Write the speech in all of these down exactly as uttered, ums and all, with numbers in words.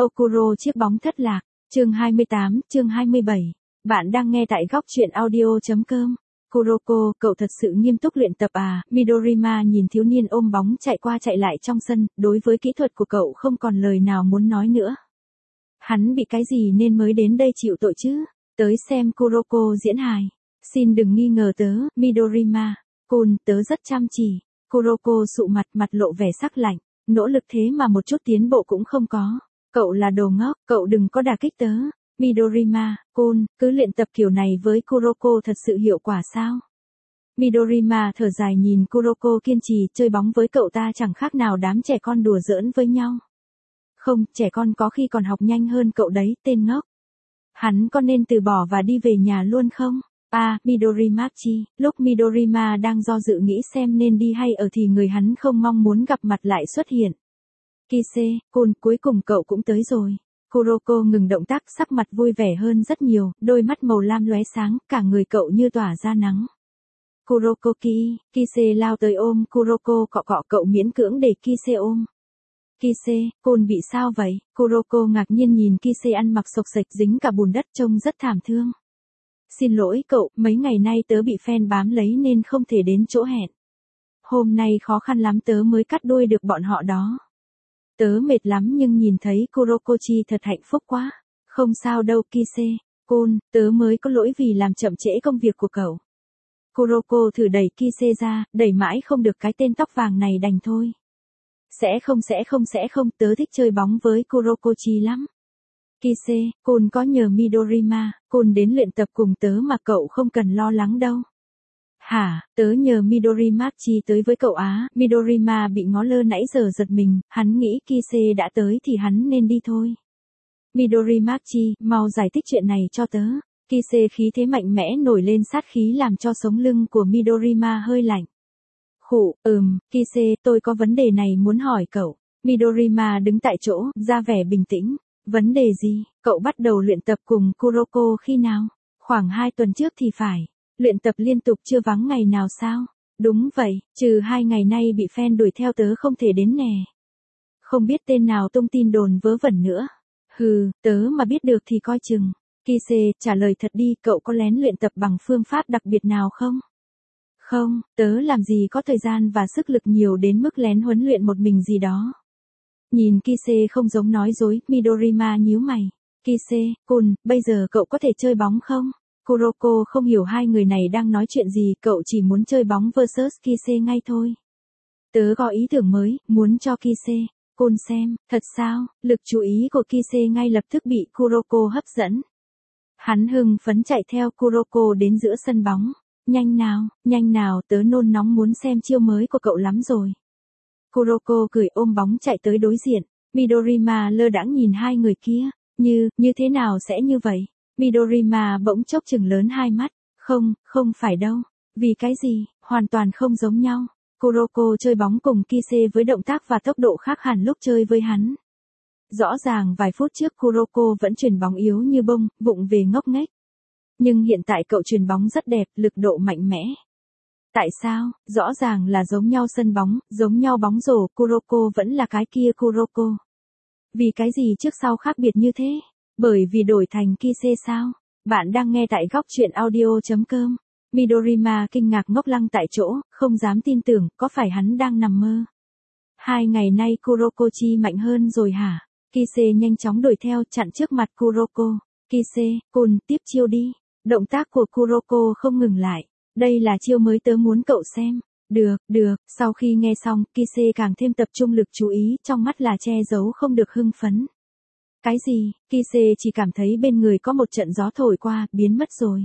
Okuro chiếc bóng thất lạc. Chương hai mươi tám, chương hai mươi bảy. Bạn đang nghe tại góc truyện audio chấm com. Kuroko, cậu thật sự nghiêm túc luyện tập à? Midorima nhìn thiếu niên ôm bóng chạy qua chạy lại trong sân, đối với kỹ thuật của cậu không còn lời nào muốn nói nữa. Hắn bị cái gì nên mới đến đây chịu tội chứ? Tới xem Kuroko diễn hài. Xin đừng nghi ngờ tớ, Midorima. Côn, tớ rất chăm chỉ. Kuroko sụ mặt, mặt lộ vẻ sắc lạnh. Nỗ lực thế mà một chút tiến bộ cũng không có. Cậu là đồ ngốc, cậu đừng có đả kích tớ. Midorima, Côn, cứ luyện tập kiểu này với Kuroko thật sự hiệu quả sao? Midorima thở dài nhìn Kuroko kiên trì chơi bóng với cậu ta chẳng khác nào đám trẻ con đùa giỡn với nhau. Không, trẻ con có khi còn học nhanh hơn cậu đấy, tên ngốc. Hắn có nên từ bỏ và đi về nhà luôn không? À, Midorimachi, lúc Midorima đang do dự nghĩ xem nên đi hay ở thì người hắn không mong muốn gặp mặt lại xuất hiện. Kise, Côn, cuối cùng cậu cũng tới rồi. Kuroko ngừng động tác, sắc mặt vui vẻ hơn rất nhiều, đôi mắt màu lam lóe sáng, cả người cậu như tỏa ra nắng. Kuroko ki, Kise lao tới ôm Kuroko cọ cọ cậu miễn cưỡng để Kise ôm. Kise, Côn bị sao vậy? Kuroko ngạc nhiên nhìn Kise ăn mặc xộc xệch dính cả bùn đất trông rất thảm thương. Xin lỗi cậu, mấy ngày nay tớ bị fan bám lấy nên không thể đến chỗ hẹn. Hôm nay khó khăn lắm tớ mới cắt đuôi được bọn họ đó. Tớ mệt lắm nhưng nhìn thấy Kurokochi thật hạnh phúc quá. Không sao đâu Kise, Côn, tớ mới có lỗi vì làm chậm trễ công việc của cậu. Kuroko thử đẩy Kise ra, đẩy mãi không được cái tên tóc vàng này đành thôi. Sẽ không sẽ không sẽ không, tớ thích chơi bóng với Kurokochi lắm. Kise, Côn có nhờ Midorima, Côn đến luyện tập cùng tớ mà cậu không cần lo lắng đâu. Hả, tớ nhờ Midorimachi tới với cậu á? Midorima bị ngó lơ nãy giờ giật mình, hắn nghĩ Kise đã tới thì hắn nên đi thôi. Midorimachi, mau giải thích chuyện này cho tớ. Kise khí thế mạnh mẽ nổi lên sát khí làm cho sống lưng của Midorima hơi lạnh. Khụ, ừm, Kise, tôi có vấn đề này muốn hỏi cậu. Midorima đứng tại chỗ, ra vẻ bình tĩnh. Vấn đề gì? Cậu bắt đầu luyện tập cùng Kuroko khi nào? Khoảng hai tuần trước thì phải. Luyện tập liên tục chưa vắng ngày nào sao? Đúng vậy, trừ hai ngày nay bị fan đuổi theo tớ không thể đến nè. Không biết tên nào tung tin đồn vớ vẩn nữa. Hừ, tớ mà biết được thì coi chừng. Kise, trả lời thật đi, cậu có lén luyện tập bằng phương pháp đặc biệt nào không? Không, tớ làm gì có thời gian và sức lực nhiều đến mức lén huấn luyện một mình gì đó. Nhìn Kise không giống nói dối, Midorima nhíu mày. Kise, Côn, bây giờ cậu có thể chơi bóng không? Kuroko không hiểu hai người này đang nói chuyện gì, cậu chỉ muốn chơi bóng versus Kise ngay thôi. Tớ có ý tưởng mới, muốn cho Kise, Côn xem, thật sao? Lực chú ý của Kise ngay lập tức bị Kuroko hấp dẫn. Hắn hưng phấn chạy theo Kuroko đến giữa sân bóng. Nhanh nào, nhanh nào, tớ nôn nóng muốn xem chiêu mới của cậu lắm rồi. Kuroko cười ôm bóng chạy tới đối diện. Midorima lơ đãng nhìn hai người kia. Như, như thế nào sẽ như vậy? Midorima bỗng chốc chừng lớn hai mắt. Không, không phải đâu. Vì cái gì, hoàn toàn không giống nhau. Kuroko chơi bóng cùng Kise với động tác và tốc độ khác hẳn lúc chơi với hắn. Rõ ràng vài phút trước Kuroko vẫn chuyền bóng yếu như bông, vụng về ngốc nghếch. Nhưng hiện tại cậu chuyền bóng rất đẹp, lực độ mạnh mẽ. Tại sao? Rõ ràng là giống nhau sân bóng, giống nhau bóng rổ, Kuroko vẫn là cái kia Kuroko. Vì cái gì trước sau khác biệt như thế? Bởi vì đổi thành Kise sao? Bạn đang nghe tại góc truyện audio chấm com. Midorima kinh ngạc ngốc lăng tại chỗ, không dám tin tưởng, có phải hắn đang nằm mơ? Hai ngày nay Kurokochi mạnh hơn rồi hả? Kise nhanh chóng đuổi theo, chặn trước mặt Kuroko. Kise, Côn, tiếp chiêu đi. Động tác của Kuroko không ngừng lại. Đây là chiêu mới tớ muốn cậu xem. Được, được, sau khi nghe xong, Kise càng thêm tập trung lực chú ý, trong mắt là che giấu không được hưng phấn. Cái gì? Kise chỉ cảm thấy bên người có một trận gió thổi qua, biến mất rồi.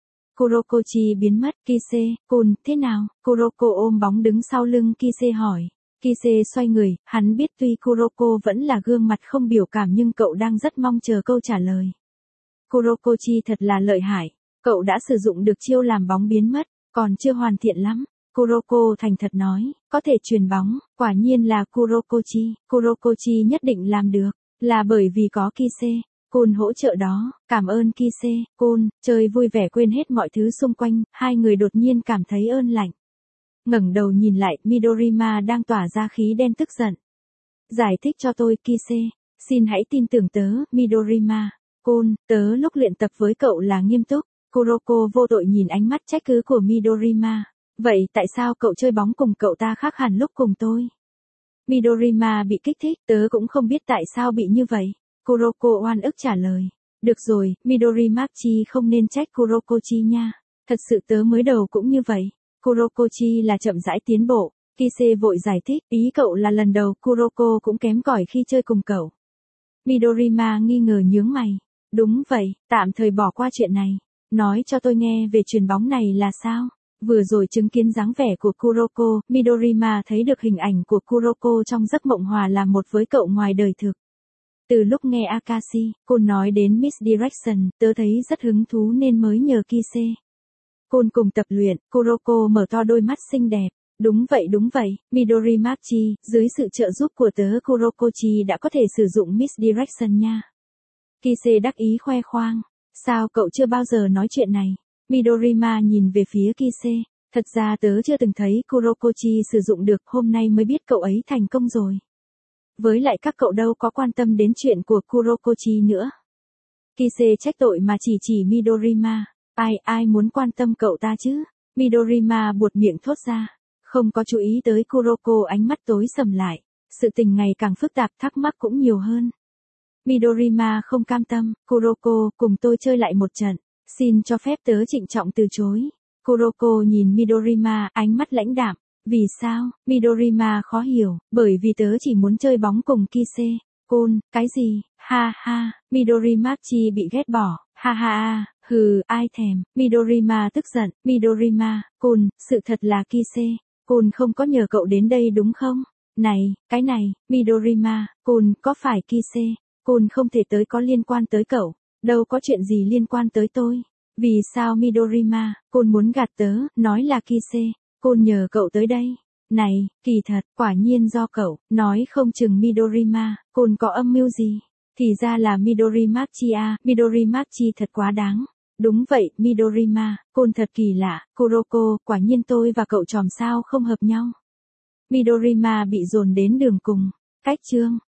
Kurokochi biến mất, Kise, Côn, thế nào? Kuroko ôm bóng đứng sau lưng Kise hỏi. Kise xoay người, hắn biết tuy Kuroko vẫn là gương mặt không biểu cảm nhưng cậu đang rất mong chờ câu trả lời. Kurokochi thật là lợi hại. Cậu đã sử dụng được chiêu làm bóng biến mất, còn chưa hoàn thiện lắm. Kuroko thành thật nói, có thể chuyền bóng, quả nhiên là Kurokochi. Kurokochi nhất định làm được, là bởi vì có Kise, Côn hỗ trợ đó. Cảm ơn Kise, Côn, chơi vui vẻ quên hết mọi thứ xung quanh, hai người đột nhiên cảm thấy ơn lạnh. Ngẩng đầu nhìn lại, Midorima đang tỏa ra khí đen tức giận. Giải thích cho tôi Kise. Xin hãy tin tưởng tớ, Midorima. Côn, tớ lúc luyện tập với cậu là nghiêm túc. Kuroko vô tội nhìn ánh mắt trách cứ của Midorima. Vậy tại sao cậu chơi bóng cùng cậu ta khác hẳn lúc cùng tôi? Midorima bị kích thích, tớ cũng không biết tại sao bị như vậy. Kuroko oan ức trả lời. Được rồi, Midorimachi không nên trách Kurokochi nha. Thật sự tớ mới đầu cũng như vậy. Kurokochi là chậm rãi tiến bộ. Kise vội giải thích, ý cậu là lần đầu Kuroko cũng kém cỏi khi chơi cùng cậu. Midorima nghi ngờ nhướng mày. Đúng vậy, tạm thời bỏ qua chuyện này. Nói cho tôi nghe về chuyền bóng này là sao? Vừa rồi chứng kiến dáng vẻ của Kuroko, Midorima thấy được hình ảnh của Kuroko trong giấc mộng hòa là một với cậu ngoài đời thực. Từ lúc nghe Akashi, cô nói đến Misdirection, tớ thấy rất hứng thú nên mới nhờ Kise. Côn cùng tập luyện, Kuroko mở to đôi mắt xinh đẹp. Đúng vậy đúng vậy, Midorimachi, dưới sự trợ giúp của tớ Kurokochi đã có thể sử dụng Misdirection nha. Kise đắc ý khoe khoang. Sao cậu chưa bao giờ nói chuyện này? Midorima nhìn về phía Kise. Thật ra tớ chưa từng thấy Kurokochi sử dụng được, hôm nay mới biết cậu ấy thành công rồi. Với lại các cậu đâu có quan tâm đến chuyện của Kurokochi nữa. Kise trách tội mà chỉ chỉ Midorima. Ai ai muốn quan tâm cậu ta chứ? Midorima buột miệng thốt ra. Không có chú ý tới Kuroko, ánh mắt tối sầm lại. Sự tình ngày càng phức tạp, thắc mắc cũng nhiều hơn. Midorima không cam tâm. Kuroko, cùng tôi chơi lại một trận. Xin cho phép tớ trịnh trọng từ chối. Kuroko nhìn Midorima, ánh mắt lãnh đạm. Vì sao? Midorima khó hiểu. Bởi vì tớ chỉ muốn chơi bóng cùng Kise. Côn, cái gì? Ha ha, Midorimachi bị ghét bỏ. Ha ha ha, hừ, ai thèm. Midorima tức giận. Midorima, Côn, sự thật là Kise. Côn không có nhờ cậu đến đây đúng không? Này, cái này, Midorima, Côn, có phải Kise? Côn không thể tới, có liên quan tới cậu. Đâu có chuyện gì liên quan tới tôi. Vì sao Midorima, Côn muốn gạt tớ, nói là Kise. Côn nhờ cậu tới đây. Này, kỳ thật, quả nhiên do cậu, nói không chừng Midorima, Côn có âm mưu gì. Thì ra là Midorimachi à, Midorimachi thật quá đáng. Đúng vậy, Midorima, Côn thật kỳ lạ. Kuroko, quả nhiên tôi và cậu chòm sao không hợp nhau. Midorima bị dồn đến đường cùng. Cách chương.